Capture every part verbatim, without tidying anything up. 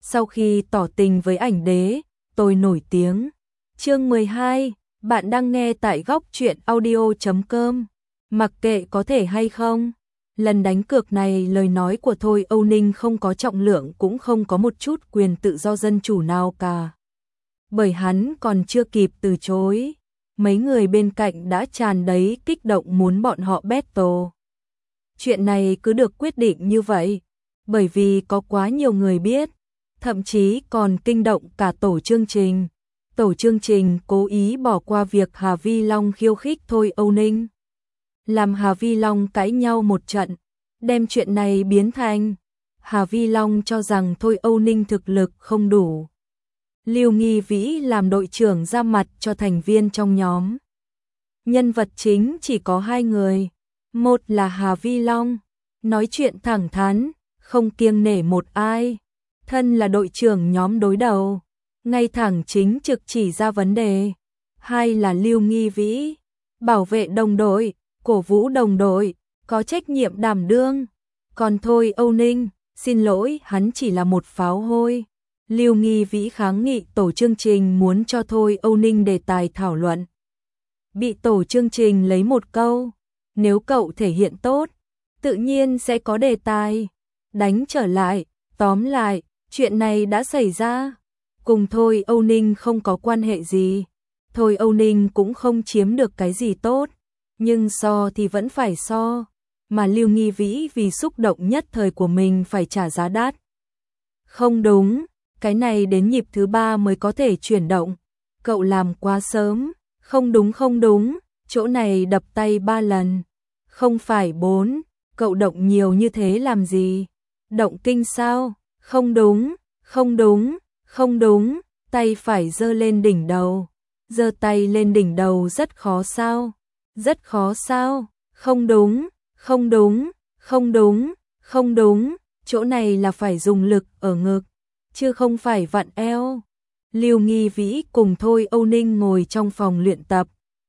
sau khi tỏ tình với ảnh đế, tôi nổi tiếng. Chương mười hai, bạn đang nghe tại góc truyện audio chấm com. Mặc kệ có thể hay không, lần đánh cược này lời nói của Thôi Âu Ninh không có trọng lượng cũng không có một chút quyền tự do dân chủ nào cả. Bởi hắn còn chưa kịp từ chối, mấy người bên cạnh đã tràn đầy kích động muốn bọn họ battle. Chuyện này cứ được quyết định như vậy, bởi vì có quá nhiều người biết, thậm chí còn kinh động cả tổ chương trình. Tổ chương trình cố ý bỏ qua việc Hà Vi Long khiêu khích Thôi Âu Ninh, làm Hà Vi Long cãi nhau một trận, đem chuyện này biến thành Hà Vi Long cho rằng Thôi Âu Ninh thực lực không đủ. Lưu Nghi Vĩ làm đội trưởng ra mặt cho thành viên trong nhóm. Nhân vật chính chỉ có hai người, một là Hà Vi Long, nói chuyện thẳng thắn, không kiêng nể một ai, thân là đội trưởng nhóm đối đầu, ngay thẳng chính trực chỉ ra vấn đề. Hai là Lưu Nghi Vĩ, bảo vệ đồng đội, cổ vũ đồng đội, có trách nhiệm đảm đương. Còn Thôi Âu Ninh, xin lỗi, hắn chỉ là một pháo hôi. Lưu Nghi Vĩ kháng nghị tổ chương trình muốn cho Thôi Âu Ninh đề tài thảo luận. Bị tổ chương trình lấy một câu, nếu cậu thể hiện tốt, tự nhiên sẽ có đề tài. Đánh trở lại, tóm lại, chuyện này đã xảy ra, cùng Thôi Âu Ninh không có quan hệ gì. Thôi Âu Ninh cũng không chiếm được cái gì tốt, nhưng so thì vẫn phải so, mà Lưu Nghi Vĩ vì xúc động nhất thời của mình phải trả giá đắt. Không đúng, cái này đến nhịp thứ ba mới có thể chuyển động, cậu làm quá sớm. Không đúng không đúng, chỗ này đập tay ba lần, không phải bốn, cậu động nhiều như thế làm gì? Động kinh sao? Không đúng, không đúng, không đúng, tay phải giơ lên đỉnh đầu. Giơ tay lên đỉnh đầu rất khó sao? Rất khó sao? Không đúng, không đúng, không đúng, không đúng, chỗ này là phải dùng lực ở ngực, chứ không phải vặn eo. Lưu Nghi Vĩ cùng Thôi Âu Ninh ngồi trong phòng luyện tập.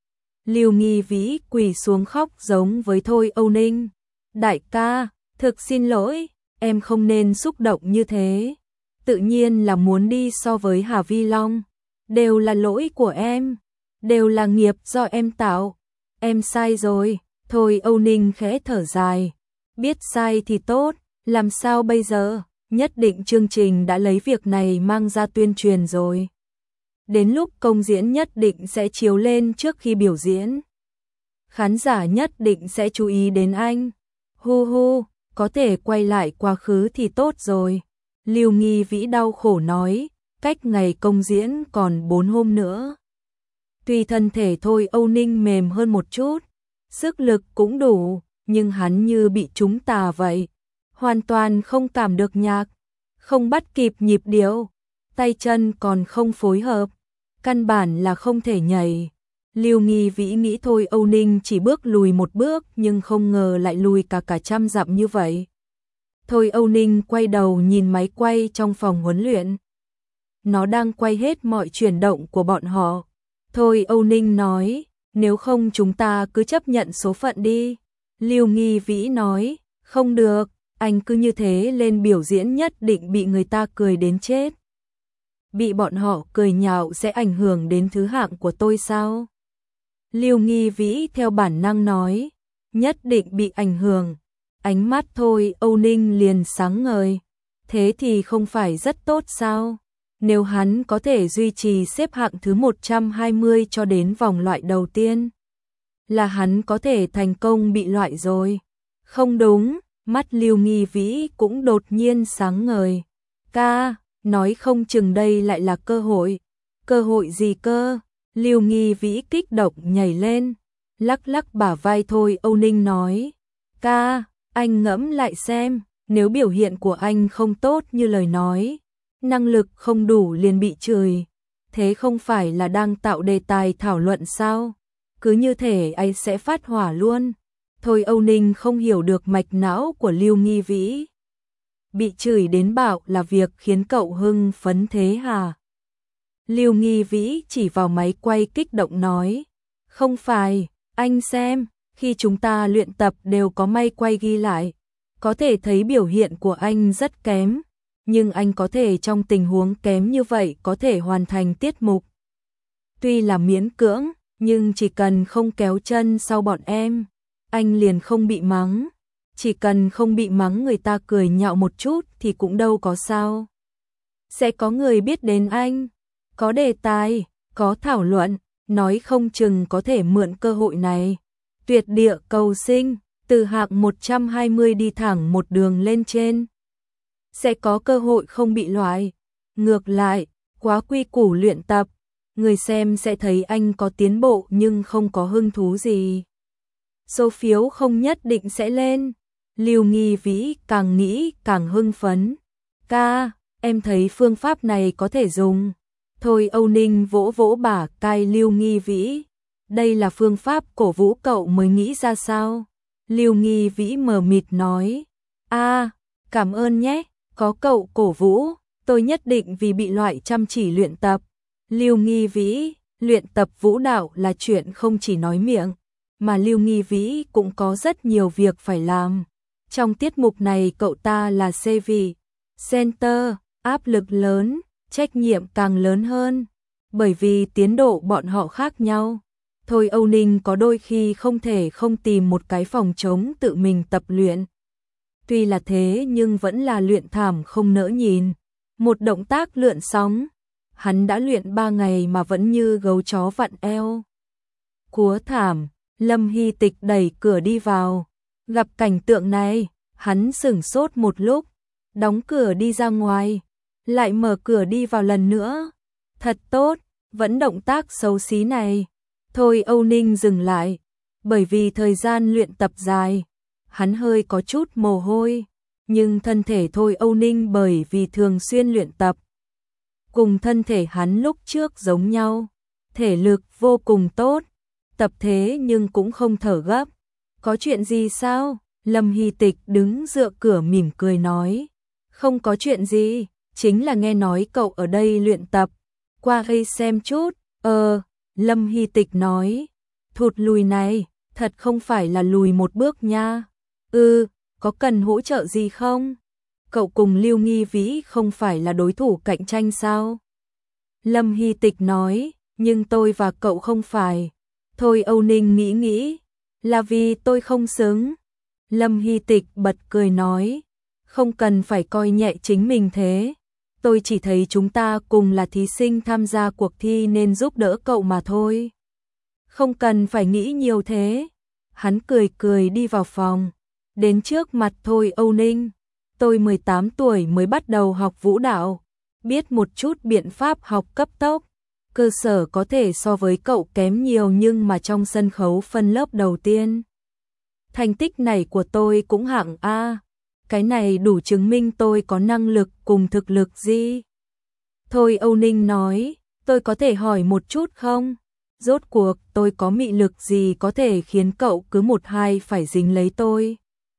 Lưu Nghi Vĩ quỳ xuống khóc giống với Thôi Âu Ninh. Đại ca, thực xin lỗi, em không nên xúc động như thế. Tự nhiên là muốn đi so với Hà Vi Long. Đều là lỗi của em, đều là nghiệp do em tạo. Em sai rồi. Thôi Âu Ninh khẽ thở dài. Biết sai thì tốt, làm sao bây giờ? Nhất định chương trình đã lấy việc này mang ra tuyên truyền rồi. Đến lúc công diễn nhất định sẽ chiếu lên trước khi biểu diễn. Khán giả nhất định sẽ chú ý đến anh. Hu hu, có thể quay lại quá khứ thì tốt rồi. Lưu Nghi Vĩ đau khổ nói, cách ngày công diễn còn bốn hôm nữa. Tuy thân thể Thôi Âu Ninh mềm hơn một chút, sức lực cũng đủ, nhưng hắn như bị trúng tà vậy. Hoàn toàn không cảm được nhạc, không bắt kịp nhịp điệu, tay chân còn không phối hợp, căn bản là không thể nhảy. Lưu Nghi Vĩ nghĩ Thôi Âu Ninh chỉ bước lùi một bước nhưng không ngờ lại lùi cả cả trăm dặm như vậy. Thôi Âu Ninh quay đầu nhìn máy quay trong phòng huấn luyện. Nó đang quay hết mọi chuyển động của bọn họ. Thôi Âu Ninh nói, nếu không chúng ta cứ chấp nhận số phận đi. Lưu Nghi Vĩ nói, không được. Anh cứ như thế lên biểu diễn nhất định bị người ta cười đến chết. Bị bọn họ cười nhạo sẽ ảnh hưởng đến thứ hạng của tôi sao? Lưu Nghi Vĩ theo bản năng nói, nhất định bị ảnh hưởng. Ánh mắt Thôi Âu Ninh liền sáng ngời. Thế thì không phải rất tốt sao? Nếu hắn có thể duy trì xếp hạng thứ một trăm hai mươi cho đến vòng loại đầu tiên, là hắn có thể thành công bị loại rồi. Không đúng. Mắt Lưu Nghi Vĩ cũng đột nhiên sáng ngời. Ca, nói không chừng đây lại là cơ hội. Cơ hội gì cơ? Lưu Nghi Vĩ kích động nhảy lên, lắc lắc bả vai Thôi Âu Ninh nói. Ca, anh ngẫm lại xem, nếu biểu hiện của anh không tốt như lời nói, năng lực không đủ liền bị chửi, thế không phải là đang tạo đề tài thảo luận sao? Cứ như thể anh sẽ phát hỏa luôn. Thôi Âu Ninh không hiểu được mạch não của Lưu Nghi Vĩ. Bị chửi đến bạo là việc khiến cậu hưng phấn thế hả? Lưu Nghi Vĩ chỉ vào máy quay kích động nói. Không phải, anh xem, khi chúng ta luyện tập đều có máy quay ghi lại. Có thể thấy biểu hiện của anh rất kém. nhưng anh có thể trong tình huống kém như vậy có thể hoàn thành tiết mục. Tuy là miễn cưỡng, nhưng chỉ cần không kéo chân sau bọn em, anh liền không bị mắng. Chỉ cần không bị mắng người ta cười nhạo một chút thì cũng đâu có sao. Sẽ có người biết đến anh, có đề tài, có thảo luận, nói không chừng có thể mượn cơ hội này. Tuyệt địa cầu sinh, từ hạng một trăm hai mươi đi thẳng một đường lên trên. Sẽ có cơ hội không bị loại. Ngược lại, quá quy củ luyện tập, người xem sẽ thấy anh có tiến bộ nhưng không có hứng thú gì. Số phiếu không nhất định sẽ lên. Lưu Nghi Vĩ càng nghĩ càng hưng phấn. Ca, em thấy phương pháp này có thể dùng. Thôi Âu Ninh vỗ vỗ bả cai Lưu Nghi Vĩ. Đây là phương pháp cổ vũ cậu mới nghĩ ra sao? Lưu Nghi Vĩ mờ mịt nói. A, cảm ơn nhé, có cậu cổ vũ, tôi nhất định vì bị loại chăm chỉ luyện tập. Lưu Nghi Vĩ, luyện tập vũ đạo là chuyện không chỉ nói miệng, mà Lưu Nghi Vĩ cũng có rất nhiều việc phải làm. Trong tiết mục này cậu ta là xê vê, center, áp lực lớn, trách nhiệm càng lớn hơn, bởi vì tiến độ bọn họ khác nhau. Thôi Âu Ninh có đôi khi không thể không tìm một cái phòng trống tự mình tập luyện. Tuy là thế nhưng vẫn là luyện thảm không nỡ nhìn. Một động tác lượn sóng, hắn đã luyện ba ngày mà vẫn như gấu chó vặn eo. Cúa thảm, Lâm Hy Tịch đẩy cửa đi vào. Gặp cảnh tượng này, hắn sửng sốt một lúc, đóng cửa đi ra ngoài, lại mở cửa đi vào lần nữa. Thật tốt, vẫn động tác xấu xí này. Thôi Âu Ninh dừng lại, bởi vì thời gian luyện tập dài, hắn hơi có chút mồ hôi, nhưng thân thể Thôi Âu Ninh bởi vì thường xuyên luyện tập, cùng thân thể hắn lúc trước giống nhau, thể lực vô cùng tốt, tập thế nhưng cũng không thở gấp. Có chuyện gì sao? Lâm Hy Tịch đứng dựa cửa mỉm cười nói. Không có chuyện gì, chính là nghe nói cậu ở đây luyện tập, qua đây xem chút. Ờ, Lâm Hy Tịch nói, thụt lùi này, thật không phải là lùi một bước nha. Ừ, có cần hỗ trợ gì không? Cậu cùng Lưu Nghi Vĩ không phải là đối thủ cạnh tranh sao? Lâm Hy Tịch nói, nhưng tôi và cậu không phải. Thôi Âu Ninh nghĩ nghĩ, là vì tôi không xứng. Lâm Hy Tịch bật cười nói, không cần phải coi nhẹ chính mình thế. Tôi chỉ thấy chúng ta cùng là thí sinh tham gia cuộc thi nên giúp đỡ cậu mà thôi. Không cần phải nghĩ nhiều thế. Hắn cười cười đi vào phòng, đến trước mặt Thôi Âu Ninh. Tôi mười tám tuổi mới bắt đầu học vũ đạo, biết một chút biện pháp học cấp tốc. Cơ sở có thể so với cậu kém nhiều nhưng mà trong sân khấu phân lớp đầu tiên. Thành tích này của tôi cũng hạng A. Cái này đủ chứng minh tôi có năng lực cùng thực lực gì. Thôi Âu Ninh nói, tôi có thể hỏi một chút không? Rốt cuộc tôi có mị lực gì có thể khiến cậu cứ một hai phải dính lấy tôi?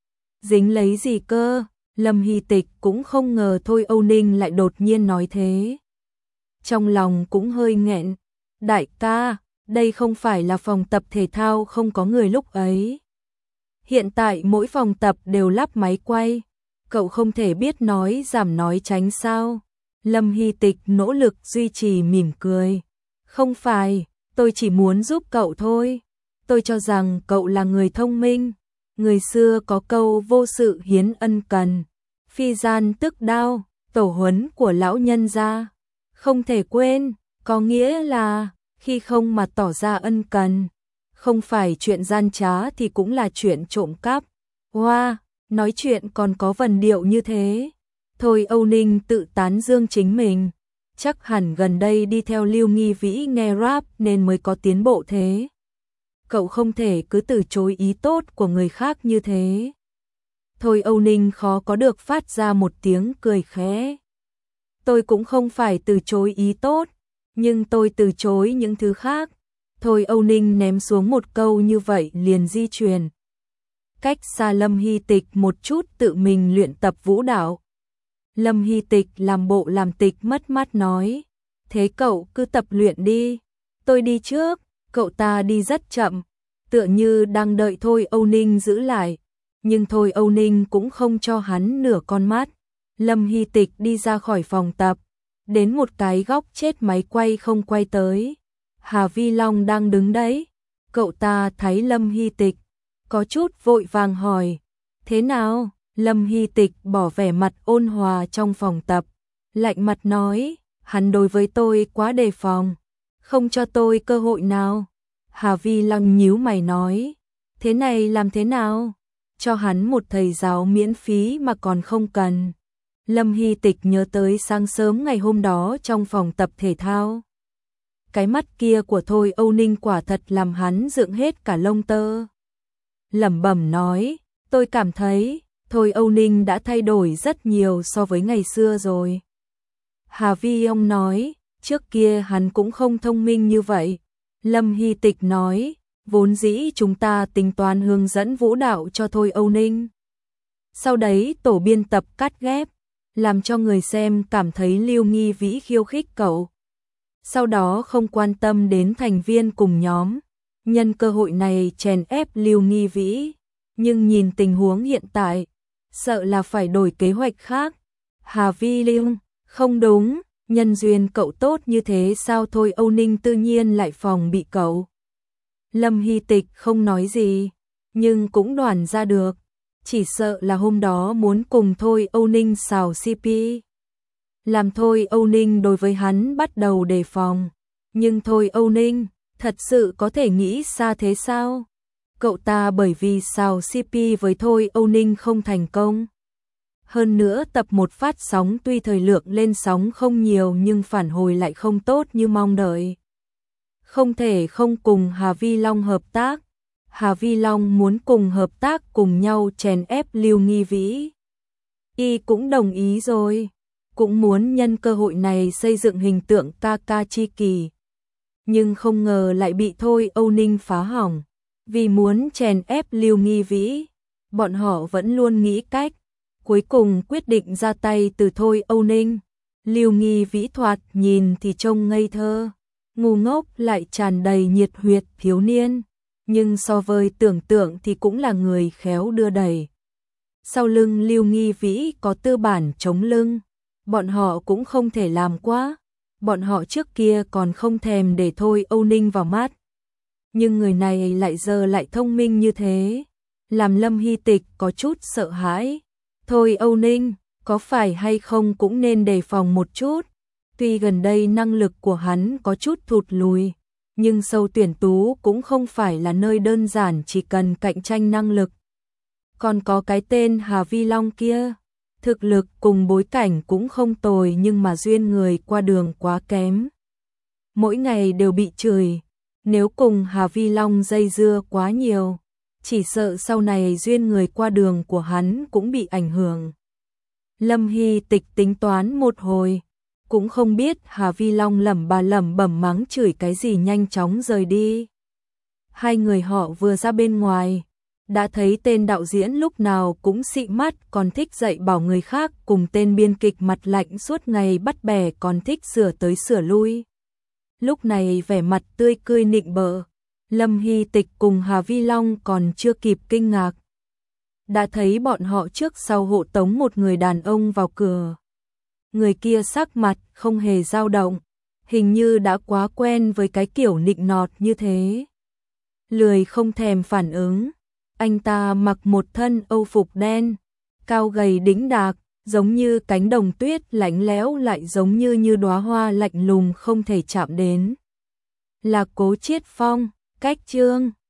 Dính lấy gì cơ? Lâm Hy Tịch cũng không ngờ Thôi Âu Ninh lại đột nhiên nói thế. Trong lòng cũng hơi nghẹn. Đại ca, đây không phải là phòng tập thể thao không có người lúc ấy. Hiện tại mỗi phòng tập đều lắp máy quay. Cậu không thể biết nói giảm nói tránh sao? Lâm Hy Tịch nỗ lực duy trì mỉm cười. Không phải, tôi chỉ muốn giúp cậu thôi. Tôi cho rằng cậu là người thông minh. Người xưa có câu vô sự hiến ân cần. Phi gian tức đao, tổ huấn của lão nhân gia. Không thể quên, có nghĩa là khi không mà tỏ ra ân cần. Không phải chuyện gian trá thì cũng là chuyện trộm cắp. Hoa, wow, nói chuyện còn có vần điệu như thế. Thôi Âu Ninh tự tán dương chính mình. Chắc hẳn gần đây đi theo Lưu Nghi Vĩ nghe rap nên mới có tiến bộ thế. Cậu không thể cứ từ chối ý tốt của người khác như thế. Thôi Âu Ninh khó có được phát ra một tiếng cười khẽ. Tôi cũng không phải từ chối ý tốt, nhưng tôi từ chối những thứ khác. Thôi Âu Ninh ném xuống một câu như vậy liền di chuyển. Cách xa Lâm Hy Tịch một chút tự mình luyện tập vũ đạo. Lâm Hy Tịch làm bộ làm tịch mất mát nói. Thế cậu cứ tập luyện đi. Tôi đi trước. Cậu ta đi rất chậm. Tựa như đang đợi Thôi Âu Ninh giữ lại. Nhưng Thôi Âu Ninh cũng không cho hắn nửa con mắt. Lâm Hy Tịch đi ra khỏi phòng tập, đến một cái góc chết máy quay không quay tới. Hà Vi Long đang đứng đấy. Cậu ta thấy Lâm Hy Tịch, có chút vội vàng hỏi, thế nào? Lâm Hy Tịch bỏ vẻ mặt ôn hòa trong phòng tập, lạnh mặt nói, hắn đối với tôi quá đề phòng, không cho tôi cơ hội nào. Hà Vi Long nhíu mày nói, thế này làm thế nào? Cho hắn một thầy giáo miễn phí mà còn không cần. Lâm Hy Tịch nhớ tới sáng sớm ngày hôm đó trong phòng tập thể thao. Cái mắt kia của Thôi Âu Ninh quả thật làm hắn dựng hết cả lông tơ. Lẩm bẩm nói, tôi cảm thấy Thôi Âu Ninh đã thay đổi rất nhiều so với ngày xưa rồi. Hà Vi Long nói, trước kia hắn cũng không thông minh như vậy. Lâm Hy Tịch nói, vốn dĩ chúng ta tính toán hướng dẫn vũ đạo cho Thôi Âu Ninh. Sau đấy tổ biên tập cắt ghép, làm cho người xem cảm thấy Lưu Nghi Vĩ khiêu khích cậu. Sau đó không quan tâm đến thành viên cùng nhóm, nhân cơ hội này chèn ép Lưu Nghi Vĩ. Nhưng nhìn tình huống hiện tại, sợ là phải đổi kế hoạch khác. Hà Vi Long, không đúng, nhân duyên cậu tốt như thế sao Thôi Âu Ninh tự nhiên lại phòng bị cậu. Lâm Hy Tịch không nói gì, nhưng cũng đoán ra được, chỉ sợ là hôm đó muốn cùng Thôi Âu Ninh xào xê pê. Làm Thôi Âu Ninh đối với hắn bắt đầu đề phòng, nhưng Thôi Âu Ninh thật sự có thể nghĩ xa thế sao? Cậu ta bởi vì xào xê pê với Thôi Âu Ninh không thành công. Hơn nữa tập một phát sóng tuy thời lượng lên sóng không nhiều nhưng phản hồi lại không tốt như mong đợi. Không thể không cùng Hà Vi Long hợp tác. Hà Vi Long muốn cùng hợp tác cùng nhau chèn ép Lưu Nghi Vĩ. Y cũng đồng ý rồi, cũng muốn nhân cơ hội này xây dựng hình tượng ca ca chi kỳ. Nhưng không ngờ lại bị Thôi Âu Ninh phá hỏng. Vì muốn chèn ép Lưu Nghi Vĩ, bọn họ vẫn luôn nghĩ cách, cuối cùng quyết định ra tay từ Thôi Âu Ninh. Lưu Nghi Vĩ thoạt nhìn thì trông ngây thơ, ngu ngốc lại tràn đầy nhiệt huyết thiếu niên, nhưng so với tưởng tượng thì cũng là người khéo đưa đẩy. Sau lưng Lưu Nghi Vĩ có tư bản chống lưng, bọn họ cũng không thể làm quá, bọn họ trước kia còn không thèm để Thôi Âu Ninh vào mắt. Nhưng người này lại giờ lại thông minh như thế, làm Lâm Hy Tịch có chút sợ hãi. Thôi Âu Ninh, có phải hay không cũng nên đề phòng một chút. Tuy gần đây năng lực của hắn có chút thụt lùi, nhưng sâu tuyển tú cũng không phải là nơi đơn giản chỉ cần cạnh tranh năng lực. Còn có cái tên Hà Vi Long kia, thực lực cùng bối cảnh cũng không tồi nhưng mà duyên người qua đường quá kém. Mỗi ngày đều bị chửi, nếu cùng Hà Vi Long dây dưa quá nhiều, chỉ sợ sau này duyên người qua đường của hắn cũng bị ảnh hưởng. Lâm Hy Tịch tính toán một hồi, cũng không biết Hà Vi Long lẩm bà lẩm bẩm mắng chửi cái gì nhanh chóng rời đi. Hai người họ vừa ra bên ngoài, đã thấy tên đạo diễn lúc nào cũng xị mắt còn thích dạy bảo người khác cùng tên biên kịch mặt lạnh suốt ngày bắt bẻ còn thích sửa tới sửa lui. Lúc này vẻ mặt tươi cười nịnh bợ, Lâm Hy Tịch cùng Hà Vi Long còn chưa kịp kinh ngạc. Đã thấy bọn họ trước sau hộ tống một người đàn ông vào cửa. Người kia sắc mặt không hề dao động, hình như đã quá quen với cái kiểu nịnh nọt như thế. Lười không thèm phản ứng, anh ta mặc một thân âu phục đen, cao gầy đĩnh đạc, giống như cánh đồng tuyết lạnh lẽo lại giống như như đóa hoa lạnh lùng không thể chạm đến. Là Cố Chiết Phong, cách chương